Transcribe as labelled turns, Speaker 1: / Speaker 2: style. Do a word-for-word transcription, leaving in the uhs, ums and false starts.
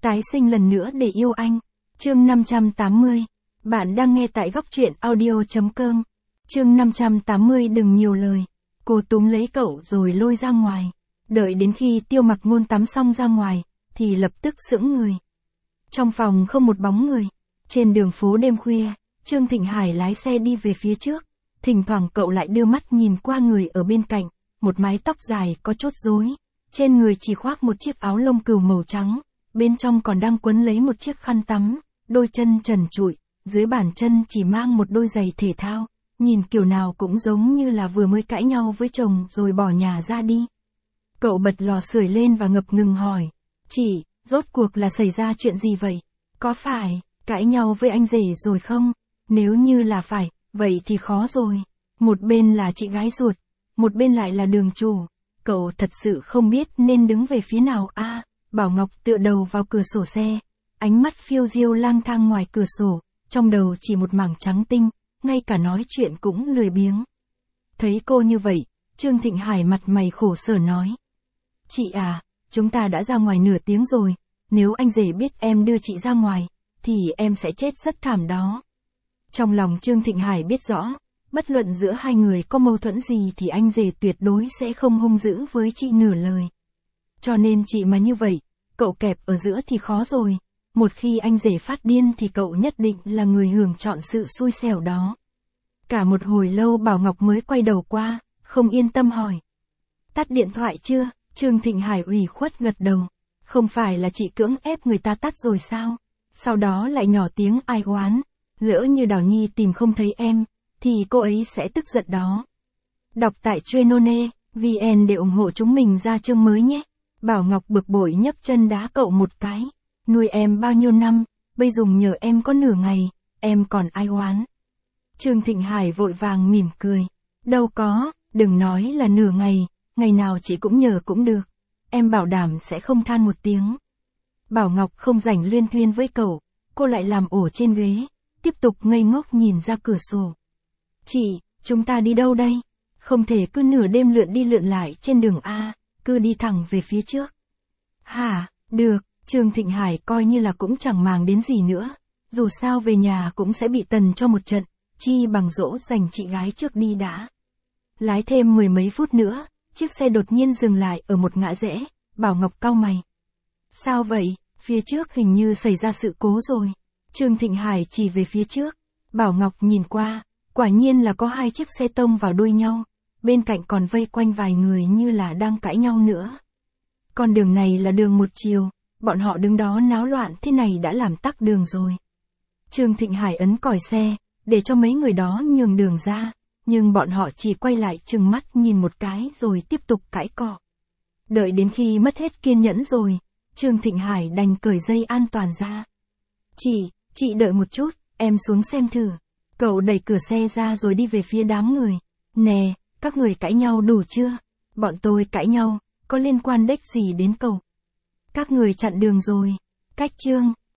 Speaker 1: Tái sinh lần nữa để yêu anh. Chương năm trăm tám mươi. Bạn đang nghe tại góc truyện audio.com. Chương năm trăm tám mươi đừng nhiều lời. Cô túm lấy cậu rồi lôi ra ngoài. Đợi đến khi Tiêu Mặc Ngôn tắm xong ra ngoài, thì lập tức sững người. Trong phòng không một bóng người. Trên đường phố đêm khuya, Trương Thịnh Hải lái xe đi về phía trước. Thỉnh thoảng cậu lại đưa mắt nhìn qua người ở bên cạnh, một mái tóc dài có chốt rối. Trên người chỉ khoác một chiếc áo lông cừu màu trắng, bên trong còn đang quấn lấy một chiếc khăn tắm, đôi chân trần trụi, dưới bàn chân chỉ mang một đôi giày thể thao, nhìn kiểu nào cũng giống như là vừa mới cãi nhau với chồng rồi bỏ nhà ra đi. Cậu bật lò sưởi lên và ngập ngừng hỏi, chị, rốt cuộc là xảy ra chuyện gì vậy? Có phải, cãi nhau với anh rể rồi không? Nếu như là phải, vậy thì khó rồi. Một bên là chị gái ruột, một bên lại là đường chủ. Cậu thật sự không biết nên đứng về phía nào a. À, Bảo Ngọc tựa đầu vào cửa sổ xe, ánh mắt phiêu diêu lang thang ngoài cửa sổ, trong đầu chỉ một mảng trắng tinh, ngay cả nói chuyện cũng lười biếng. Thấy cô như vậy, Trương Thịnh Hải mặt mày khổ sở nói. Chị à, chúng ta đã ra ngoài nửa tiếng rồi, nếu anh rể biết em đưa chị ra ngoài, thì em sẽ chết rất thảm đó. Trong lòng Trương Thịnh Hải biết rõ, bất luận giữa hai người có mâu thuẫn gì thì anh rể tuyệt đối sẽ không hung dữ với chị nửa lời. Cho nên chị mà như vậy, cậu kẹp ở giữa thì khó rồi. Một khi anh rể phát điên thì cậu nhất định là người hưởng chọn sự xui xẻo đó. Cả một hồi lâu Bảo Ngọc mới quay đầu qua, không yên tâm hỏi. Tắt điện thoại chưa? Trương Thịnh Hải ủy khuất gật đầu. Không phải là chị cưỡng ép người ta tắt rồi sao? Sau đó lại nhỏ tiếng ai oán. Lỡ như Đào Nhi tìm không thấy em, thì cô ấy sẽ tức giận đó. Đọc tại Chuyên.one, vn để ủng hộ chúng mình ra chương mới nhé. Bảo Ngọc bực bội nhấc chân đá cậu một cái. Nuôi em bao nhiêu năm, bây dùng nhờ em có nửa ngày, em còn ai oán. Trương Thịnh Hải vội vàng mỉm cười. Đâu có, đừng nói là nửa ngày, ngày nào chị cũng nhờ cũng được. Em bảo đảm sẽ không than một tiếng. Bảo Ngọc không rảnh luyên thuyên với cậu, cô lại làm ổ trên ghế, tiếp tục ngây ngốc nhìn ra cửa sổ. Chị, chúng ta đi đâu đây? Không thể cứ nửa đêm lượn đi lượn lại trên đường A, cứ đi thẳng về phía trước. Hả, được, Trương Thịnh Hải coi như là cũng chẳng màng đến gì nữa. Dù sao về nhà cũng sẽ bị tần cho một trận, chi bằng dỗ dành chị gái trước đi đã. Lái thêm mười mấy phút nữa, chiếc xe đột nhiên dừng lại ở một ngã rẽ. Bảo Ngọc cau mày. Sao vậy, phía trước hình như xảy ra sự cố rồi. Trương Thịnh Hải chỉ về phía trước. Bảo Ngọc nhìn qua, quả nhiên là có hai chiếc xe tông vào đuôi nhau. Bên cạnh còn vây quanh vài người như là đang cãi nhau nữa. Con đường này là đường một chiều, bọn họ đứng đó náo loạn thế này đã làm tắc đường rồi. Trương Thịnh Hải ấn còi xe, để cho mấy người đó nhường đường ra, nhưng bọn họ chỉ quay lại trừng mắt nhìn một cái rồi tiếp tục cãi cọ. Đợi đến khi mất hết kiên nhẫn rồi, Trương Thịnh Hải đành cởi dây an toàn ra. Chị, chị đợi một chút, em xuống xem thử. Cậu đẩy cửa xe ra rồi đi về phía đám người. Nè, các người cãi nhau đủ chưa? Bọn tôi cãi nhau, có liên quan đếch gì đến cậu? Các người chặn đường rồi. Cách Trương